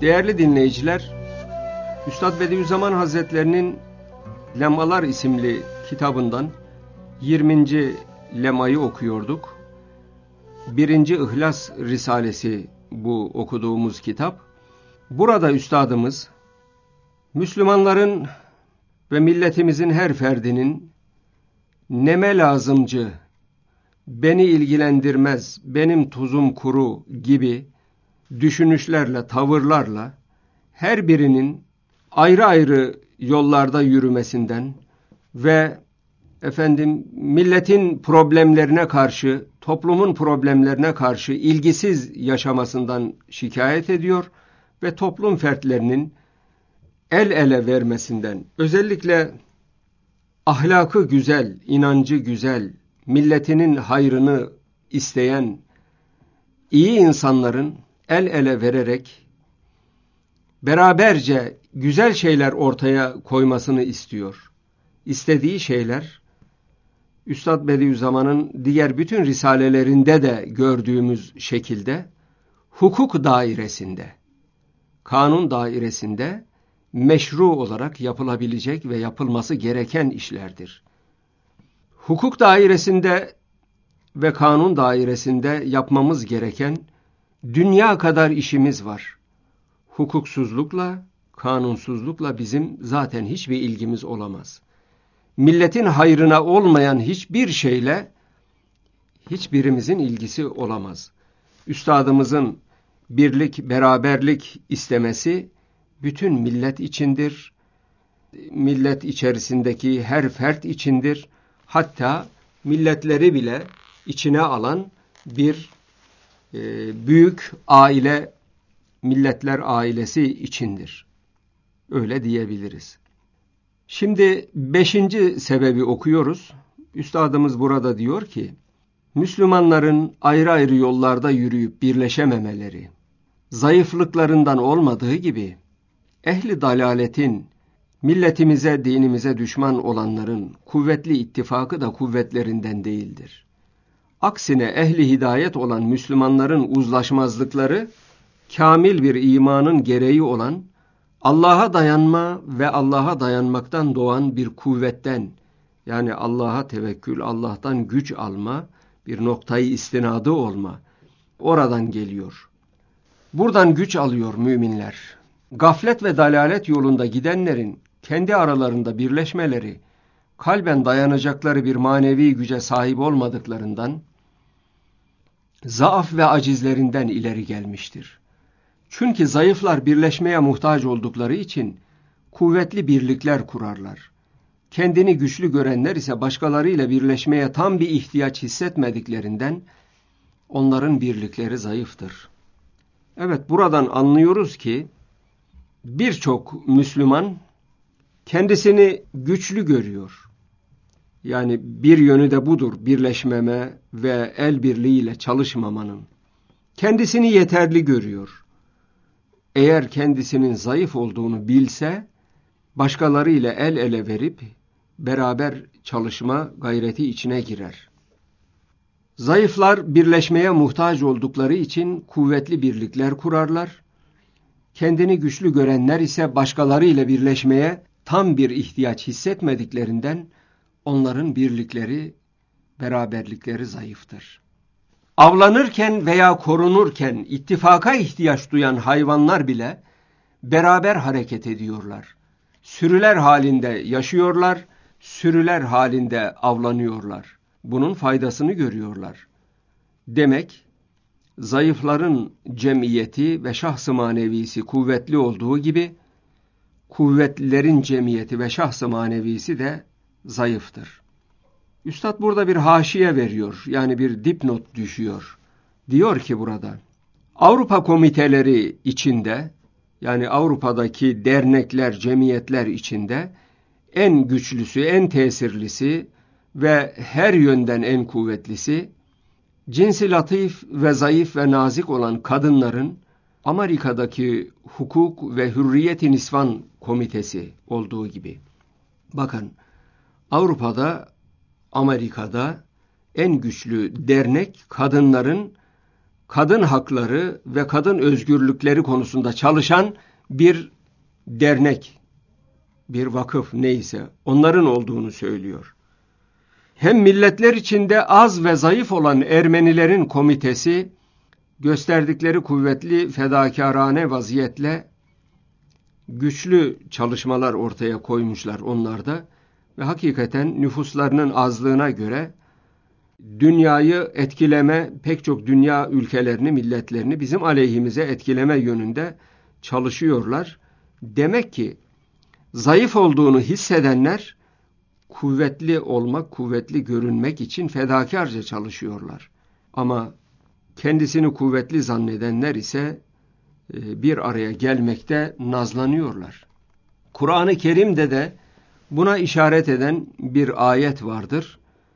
Değerli dinleyiciler, Üstad Bediüzzaman Hazretlerinin Lemalar isimli kitabından 20. lemayı okuyorduk. 1. İhlas Risalesi bu okuduğumuz kitap. Burada Üstadımız, Müslümanların ve milletimizin her ferdinin neme lazımcı, beni ilgilendirmez, benim tuzum kuru gibi düşünüşlerle, tavırlarla her birinin ayrı ayrı yollarda yürümesinden ve milletin problemlerine karşı, toplumun problemlerine karşı ilgisiz yaşamasından şikayet ediyor ve toplum fertlerinin el ele vermesinden, özellikle ahlakı güzel, inancı güzel, milletinin hayrını isteyen iyi insanların el ele vererek beraberce güzel şeyler ortaya koymasını istiyor. İstediği şeyler, Üstad Bediüzzaman'ın diğer bütün risalelerinde de gördüğümüz şekilde hukuk dairesinde, kanun dairesinde meşru olarak yapılabilecek ve yapılması gereken işlerdir. Hukuk dairesinde ve kanun dairesinde yapmamız gereken dünya kadar işimiz var. Hukuksuzlukla, kanunsuzlukla bizim zaten hiçbir ilgimiz olamaz. Milletin hayrına olmayan hiçbir şeyle hiçbirimizin ilgisi olamaz. Üstadımızın birlik, beraberlik istemesi bütün millet içindir. Millet içerisindeki her fert içindir. Hatta milletleri bile içine alan bir büyük aile, milletler ailesi içindir. Öyle diyebiliriz. Şimdi 5. sebebi okuyoruz. Üstadımız burada diyor ki, Müslümanların ayrı ayrı yollarda yürüyüp birleşememeleri, zayıflıklarından olmadığı gibi, ehli dalaletin, milletimize, dinimize düşman olanların kuvvetli ittifakı da kuvvetlerinden değildir. Aksine ehli hidayet olan Müslümanların uzlaşmazlıkları, kamil bir imanın gereği olan Allah'a dayanma ve Allah'a dayanmaktan doğan bir kuvvetten, yani Allah'a tevekkül, Allah'tan güç alma, bir noktayı istinadı olma, oradan geliyor. Buradan güç alıyor müminler. Gaflet ve dalalet yolunda gidenlerin kendi aralarında birleşmeleri, kalben dayanacakları bir manevi güce sahip olmadıklarından, zaaf ve acizlerinden ileri gelmiştir. Çünkü zayıflar birleşmeye muhtaç oldukları için kuvvetli birlikler kurarlar. Kendini güçlü görenler ise başkalarıyla birleşmeye tam bir ihtiyaç hissetmediklerinden onların birlikleri zayıftır. Evet, buradan anlıyoruz ki birçok Müslüman kendisini güçlü görüyor. Yani bir yönü de budur, birleşmeme ve el birliğiyle çalışmamanın. Kendisini yeterli görüyor. Eğer kendisinin zayıf olduğunu bilse, başkalarıyla el ele verip beraber çalışma gayreti içine girer. Zayıflar birleşmeye muhtaç oldukları için kuvvetli birlikler kurarlar. Kendini güçlü görenler ise başkalarıyla birleşmeye tam bir ihtiyaç hissetmediklerinden onların birlikleri, beraberlikleri zayıftır. Avlanırken veya korunurken ittifaka ihtiyaç duyan hayvanlar bile beraber hareket ediyorlar. Sürüler halinde yaşıyorlar, sürüler halinde avlanıyorlar. Bunun faydasını görüyorlar. Demek, zayıfların cemiyeti ve şahs-ı manevisi kuvvetli olduğu gibi, kuvvetlilerin cemiyeti ve şahs-ı manevisi de zayıftır. Üstad burada bir haşiye veriyor, yani bir dipnot düşüyor. Diyor ki burada, Avrupa komiteleri içinde, yani Avrupa'daki dernekler, cemiyetler içinde en güçlüsü, en tesirlisi ve her yönden en kuvvetlisi, cinsi latif ve zayıf ve nazik olan kadınların Amerika'daki Hukuk ve Hürriyet-i Nisvan Komitesi olduğu gibi. Bakın, Avrupa'da, Amerika'da en güçlü dernek kadınların kadın hakları ve kadın özgürlükleri konusunda çalışan bir dernek, bir vakıf neyse onların olduğunu söylüyor. Hem milletler içinde az ve zayıf olan Ermenilerin komitesi gösterdikleri kuvvetli fedakarane vaziyetle güçlü çalışmalar ortaya koymuşlar onlar da ve hakikaten nüfuslarının azlığına göre dünyayı etkileme, pek çok dünya ülkelerini, milletlerini bizim aleyhimize etkileme yönünde çalışıyorlar. Demek ki zayıf olduğunu hissedenler kuvvetli olmak, kuvvetli görünmek için fedakarca çalışıyorlar. Ama kendisini kuvvetli zannedenler ise bir araya gelmekte nazlanıyorlar. Kur'an-ı Kerim'de de buna işaret eden bir ayet vardır.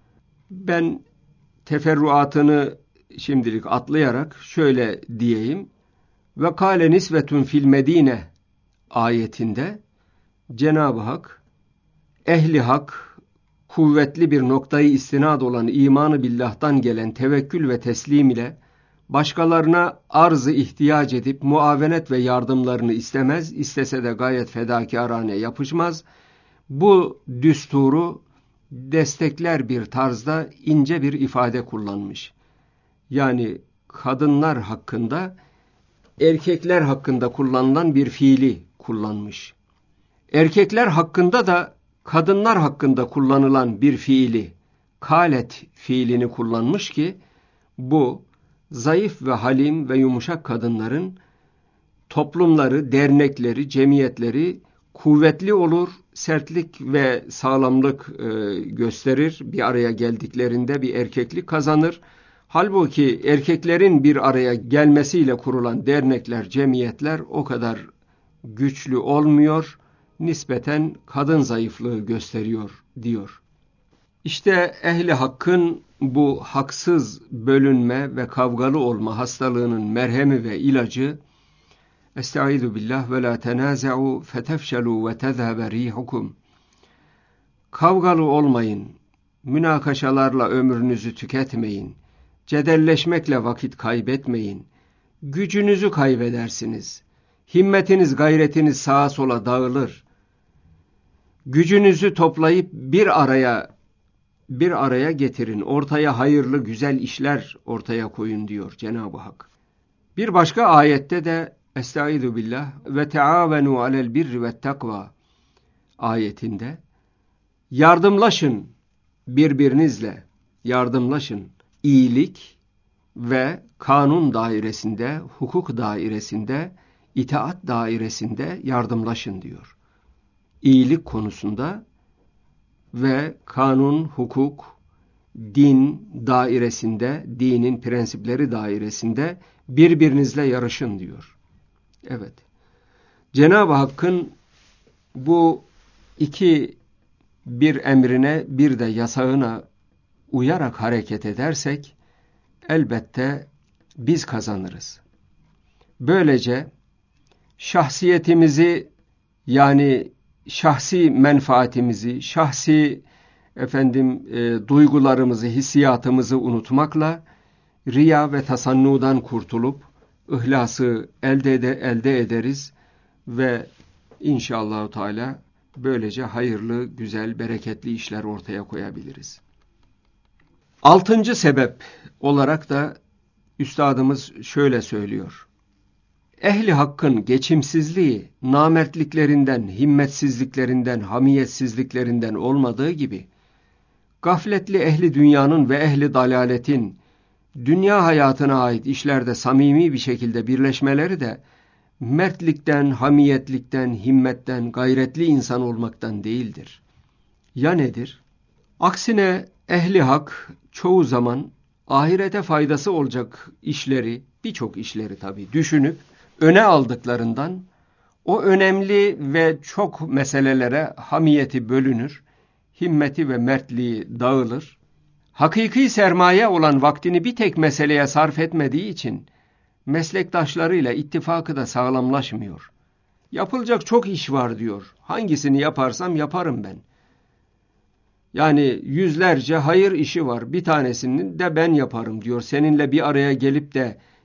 Ben teferruatını şimdilik atlayarak şöyle diyeyim. Ve kâle nisvetun fil medine ayetinde Cenab-ı Hak ehli hak kuvvetli bir noktayı istinad olan imanı billah'tan gelen tevekkül ve teslim ile başkalarına arz-ı ihtiyac edip muavenet ve yardımlarını istemez, istese de gayet fedakârane yapışmaz. Bu düsturu destekler bir tarzda ince bir ifade kullanmış. Yani kadınlar hakkında, erkekler hakkında kullanılan bir fiili kullanmış. Erkekler hakkında da kadınlar hakkında kullanılan bir fiili, kâlet fiilini kullanmış ki, bu zayıf ve halim ve yumuşak kadınların toplumları, dernekleri, cemiyetleri kuvvetli olur, sertlik ve sağlamlık gösterir. Bir araya geldiklerinde bir erkeklik kazanır. Halbuki erkeklerin bir araya gelmesiyle kurulan dernekler, cemiyetler o kadar güçlü olmuyor, nispeten kadın zayıflığı gösteriyor diyor. İşte ehli hakkın bu haksız bölünme ve kavgalı olma hastalığının merhemi ve ilacı Estaizu billah ve la tenaza'u fetefşelu ve tezhebe rihukum. Kavgalı olmayın, münakaşalarla ömrünüzü tüketmeyin, cedelleşmekle vakit kaybetmeyin, gücünüzü kaybedersiniz, himmetiniz, gayretiniz sağa sola dağılır. Gücünüzü toplayıp bir araya getirin, ortaya hayırlı, güzel işler ortaya koyun diyor Cenab-ı Hak. Bir başka ayette de Estaizu billah ve teavenu alel birri ve takva ayetinde yardımlaşın birbirinizle, yardımlaşın iyilik ve kanun dairesinde, hukuk dairesinde, itaat dairesinde yardımlaşın diyor. İyilik konusunda ve kanun, hukuk, din dairesinde, dinin prensipleri dairesinde birbirinizle yarışın diyor. Evet. Cenab-ı Hakk'ın bu bir emrine bir de yasağına uyarak hareket edersek elbette biz kazanırız. Böylece şahsiyetimizi yani şahsi menfaatimizi, şahsi duygularımızı, hissiyatımızı unutmakla riya ve tasannudan kurtulup ihlası elde ederiz ve inşallah Teala böylece hayırlı, güzel, bereketli işler ortaya koyabiliriz. 6. sebep olarak da üstadımız şöyle söylüyor. Ehli hakkın geçimsizliği, namertliklerinden, himmetsizliklerinden, hamiyetsizliklerinden olmadığı gibi, gafletli ehli dünyanın ve ehli dalaletin, dünya hayatına ait işlerde samimi bir şekilde birleşmeleri de, mertlikten, hamiyetlikten, himmetten, gayretli insan olmaktan değildir. Ya nedir? Aksine ehli hak çoğu zaman ahirete faydası olacak işleri, birçok işleri tabii düşünüp öne aldıklarından o önemli ve çok meselelere hamiyeti bölünür, himmeti ve mertliği dağılır. Hakiki sermaye olan vaktini bir tek meseleye sarf etmediği için meslektaşlarıyla ittifakı da sağlamlaşmıyor. Yapılacak çok iş var diyor. Hangisini yaparsam yaparım ben. Yani yüzlerce hayır işi var. Bir tanesini de ben yaparım diyor. Seninle bir araya gelip de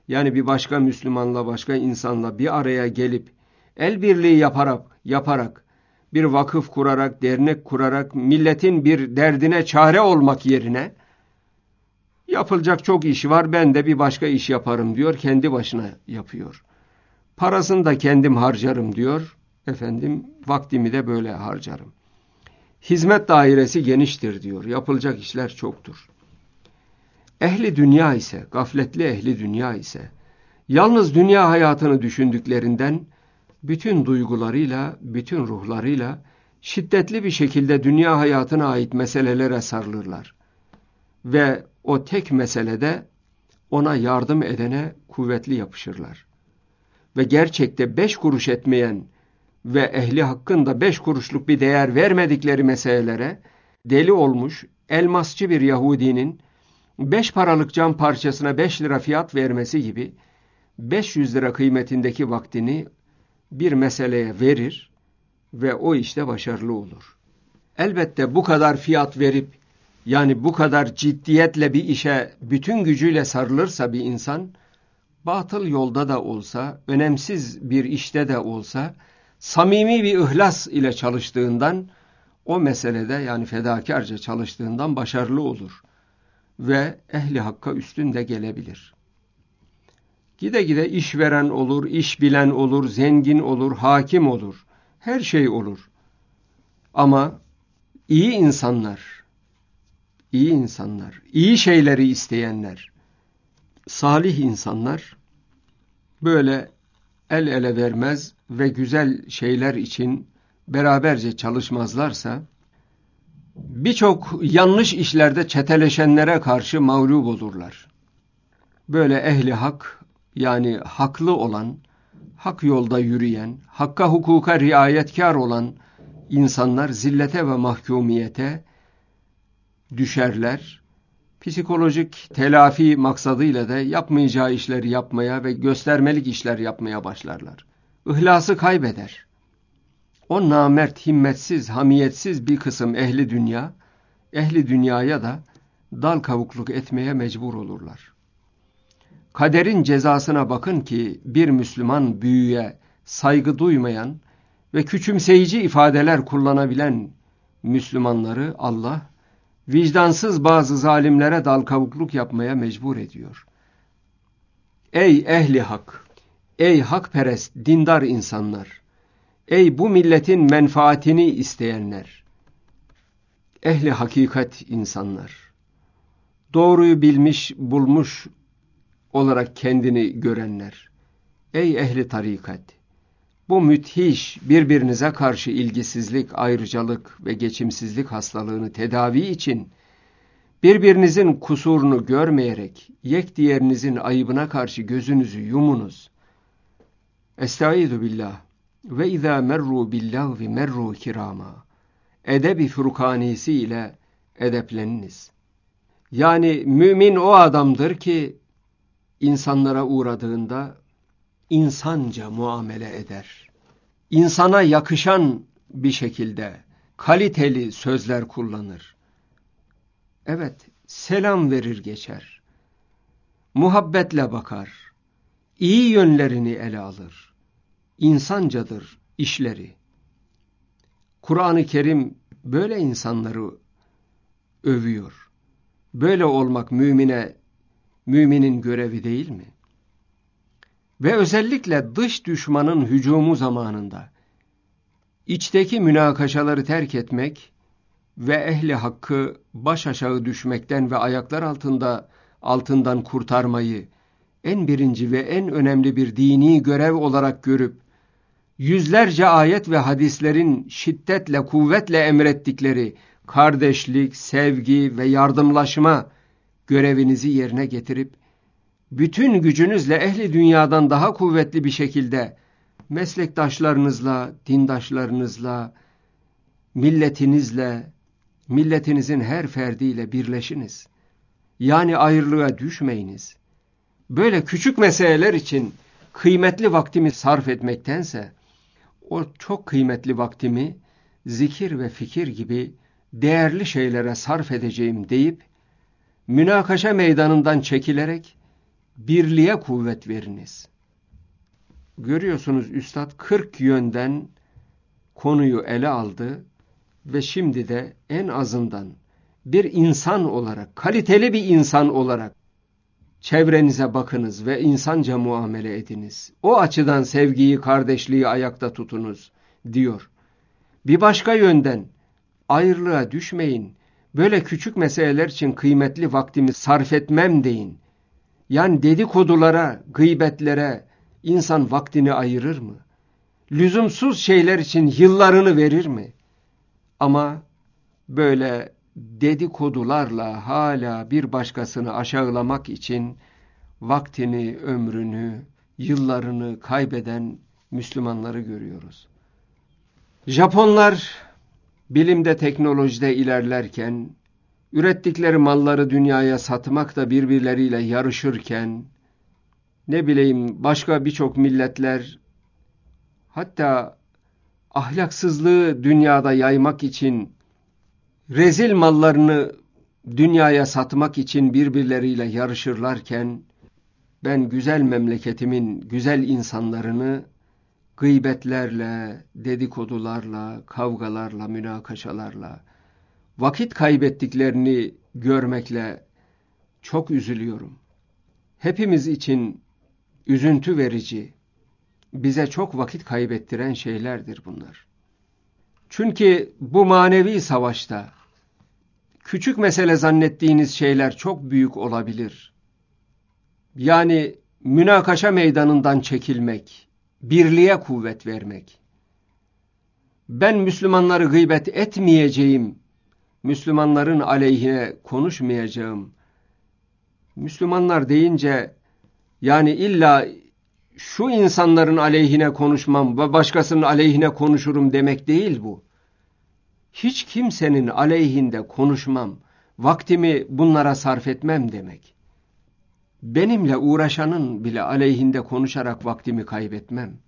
yani bir başka Müslümanla, başka insanla bir araya gelip el birliği yaparak bir vakıf kurarak, dernek kurarak milletin bir derdine çare olmak yerine yapılacak çok iş var, ben de bir başka iş yaparım diyor, kendi başına yapıyor. Parasını da kendim harcarım diyor, vaktimi de böyle harcarım. Hizmet dairesi geniştir diyor, yapılacak işler çoktur. Ehli dünya ise, gafletli ehli dünya ise, yalnız dünya hayatını düşündüklerinden bütün duygularıyla, bütün ruhlarıyla şiddetli bir şekilde dünya hayatına ait meselelere sarılırlar. Ve o tek meselede ona yardım edene kuvvetli yapışırlar. Ve gerçekte 5 kuruş etmeyen ve ehli hakkın da 5 kuruşluk bir değer vermedikleri meselelere deli olmuş elmasçı bir Yahudinin 5 paralık cam parçasına 5 lira fiyat vermesi gibi 500 lira kıymetindeki vaktini bir meseleye verir ve o işte başarılı olur. Elbette bu kadar fiyat verip, yani bu kadar ciddiyetle bir işe bütün gücüyle sarılırsa bir insan, batıl yolda da olsa, önemsiz bir işte de olsa, samimi bir ihlas ile çalıştığından, o meselede yani fedakarca çalıştığından başarılı olur ve ehli hakka üstün de gelebilir. Gide gide işveren olur, iş bilen olur, zengin olur, hakim olur, her şey olur. Ama iyi insanlar, iyi şeyleri isteyenler, salih insanlar böyle el ele vermez ve güzel şeyler için beraberce çalışmazlarsa, birçok yanlış işlerde çeteleşenlere karşı mağlup olurlar. Böyle ehli hak, yani haklı olan, hak yolda yürüyen, hakka hukuka riayetkar olan insanlar zillete ve mahkumiyete düşerler. Psikolojik telafi maksadıyla da yapmayacağı işleri yapmaya ve göstermelik işler yapmaya başlarlar. İhlası kaybeder. O namert, himmetsiz, hamiyetsiz bir kısım ehli dünyaya da dal kavukluk etmeye mecbur olurlar. Kaderin cezasına bakın ki bir Müslüman büyüye saygı duymayan ve küçümseyici ifadeler kullanabilen Müslümanları Allah vicdansız bazı zalimlere dal kavukluk yapmaya mecbur ediyor. Ey ehli hak, ey hakperest dindar insanlar, ey bu milletin menfaatini isteyenler, ehli hakikat insanlar, doğruyu bilmiş, bulmuş olarak kendini görenler, ey ehli tarikat, bu müthiş birbirinize karşı ilgisizlik, ayrıcalık ve geçimsizlik hastalığını tedavi için birbirinizin kusurunu görmeyerek yek diğerinizin ayıbına karşı gözünüzü yumunuz. Estaizu billah ve izâ merru billâhvi merru kirâmâ. Edebi furkanisi ile edepleniniz. Yani mümin o adamdır ki insanlara uğradığında insanca muamele eder. İnsana yakışan bir şekilde kaliteli sözler kullanır. Evet, selam verir geçer. Muhabbetle bakar. İyi yönlerini ele alır. İnsancadır işleri. Kur'an-ı Kerim böyle insanları övüyor. Böyle olmak müminin görevi değil mi? Ve özellikle dış düşmanın hücumu zamanında içteki münakaşaları terk etmek ve ehli hakkı baş aşağı düşmekten ve ayaklar altından kurtarmayı en birinci ve en önemli bir dini görev olarak görüp yüzlerce ayet ve hadislerin şiddetle, kuvvetle emrettikleri kardeşlik, sevgi ve yardımlaşma görevinizi yerine getirip bütün gücünüzle ehli dünyadan daha kuvvetli bir şekilde meslektaşlarınızla, dindaşlarınızla, milletinizle, milletinizin her ferdiyle birleşiniz. Yani ayrılığa düşmeyiniz. Böyle küçük meseleler için kıymetli vaktimi sarf etmektense, o çok kıymetli vaktimi zikir ve fikir gibi değerli şeylere sarf edeceğim deyip, münakaşa meydanından çekilerek, birliğe kuvvet veriniz. Görüyorsunuz üstad 40 yönden konuyu ele aldı ve şimdi de en azından bir insan olarak, kaliteli bir insan olarak çevrenize bakınız ve insanca muamele ediniz. O açıdan sevgiyi, kardeşliği ayakta tutunuz diyor. Bir başka yönden ayrılığa düşmeyin. Böyle küçük meseleler için kıymetli vaktimi sarf etmem deyin. Yani dedikodulara, gıybetlere insan vaktini ayırır mı? Lüzumsuz şeyler için yıllarını verir mi? Ama böyle dedikodularla hala bir başkasını aşağılamak için vaktini, ömrünü, yıllarını kaybeden Müslümanları görüyoruz. Japonlar bilimde, teknolojide ilerlerken, ürettikleri malları dünyaya satmakta birbirleriyle yarışırken, ne bileyim başka birçok milletler, hatta ahlaksızlığı dünyada yaymak için, rezil mallarını dünyaya satmak için birbirleriyle yarışırlarken, ben güzel memleketimin güzel insanlarını gıybetlerle, dedikodularla, kavgalarla, münakaşalarla vakit kaybettiklerini görmekle çok üzülüyorum. Hepimiz için üzüntü verici, bize çok vakit kaybettiren şeylerdir bunlar. Çünkü bu manevi savaşta küçük mesele zannettiğiniz şeyler çok büyük olabilir. Yani münakaşa meydanından çekilmek, birliğe kuvvet vermek. Ben Müslümanları gıybet etmeyeceğim, Müslümanların aleyhine konuşmayacağım. Müslümanlar deyince yani illa şu insanların aleyhine konuşmam ve başkasının aleyhine konuşurum demek değil bu. Hiç kimsenin aleyhinde konuşmam, vaktimi bunlara sarf etmem demek. Benimle uğraşanın bile aleyhinde konuşarak vaktimi kaybetmem.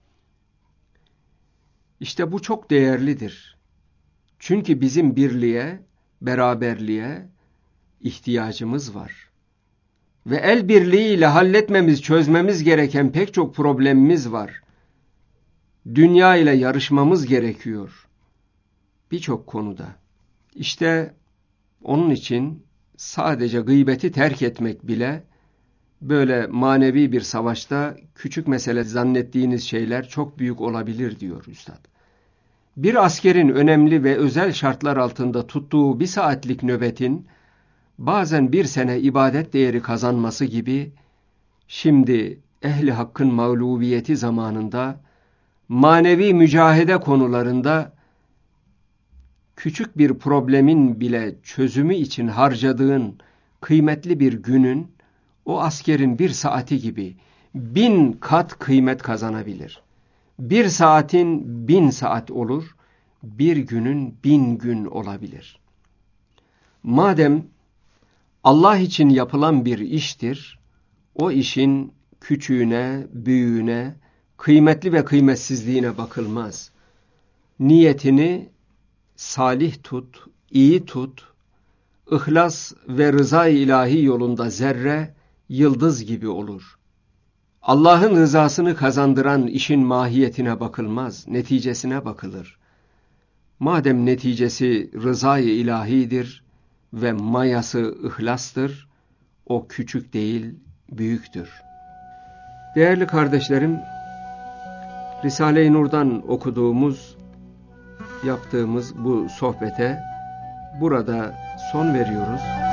İşte bu çok değerlidir. Çünkü bizim birliğe, beraberliğe ihtiyacımız var. Ve el birliğiyle halletmemiz, çözmemiz gereken pek çok problemimiz var. Dünya ile yarışmamız gerekiyor. Birçok konuda. İşte onun için sadece gıybeti terk etmek bile böyle manevi bir savaşta küçük mesele zannettiğiniz şeyler çok büyük olabilir diyor üstad. Bir askerin önemli ve özel şartlar altında tuttuğu 1 saatlik nöbetin bazen 1 sene ibadet değeri kazanması gibi, şimdi ehli hakkın mağlubiyeti zamanında manevi mücahede konularında küçük bir problemin bile çözümü için harcadığın kıymetli bir günün, o askerin 1 saati gibi 1000 kat kıymet kazanabilir. 1 saatin 1000 saat olur, bir günün 1000 gün olabilir. Madem Allah için yapılan bir iştir, o işin küçüğüne, büyüğüne, kıymetli ve kıymetsizliğine bakılmaz. Niyetini salih tut, iyi tut, ihlas ve rıza-i ilahi yolunda zerre, yıldız gibi olur. Allah'ın rızasını kazandıran işin mahiyetine bakılmaz, neticesine bakılır. Madem neticesi rıza-i ilahidir ve mayası ihlastır, o küçük değil, büyüktür. Değerli kardeşlerim, Risale-i Nur'dan okuduğumuz, yaptığımız bu sohbete burada son veriyoruz.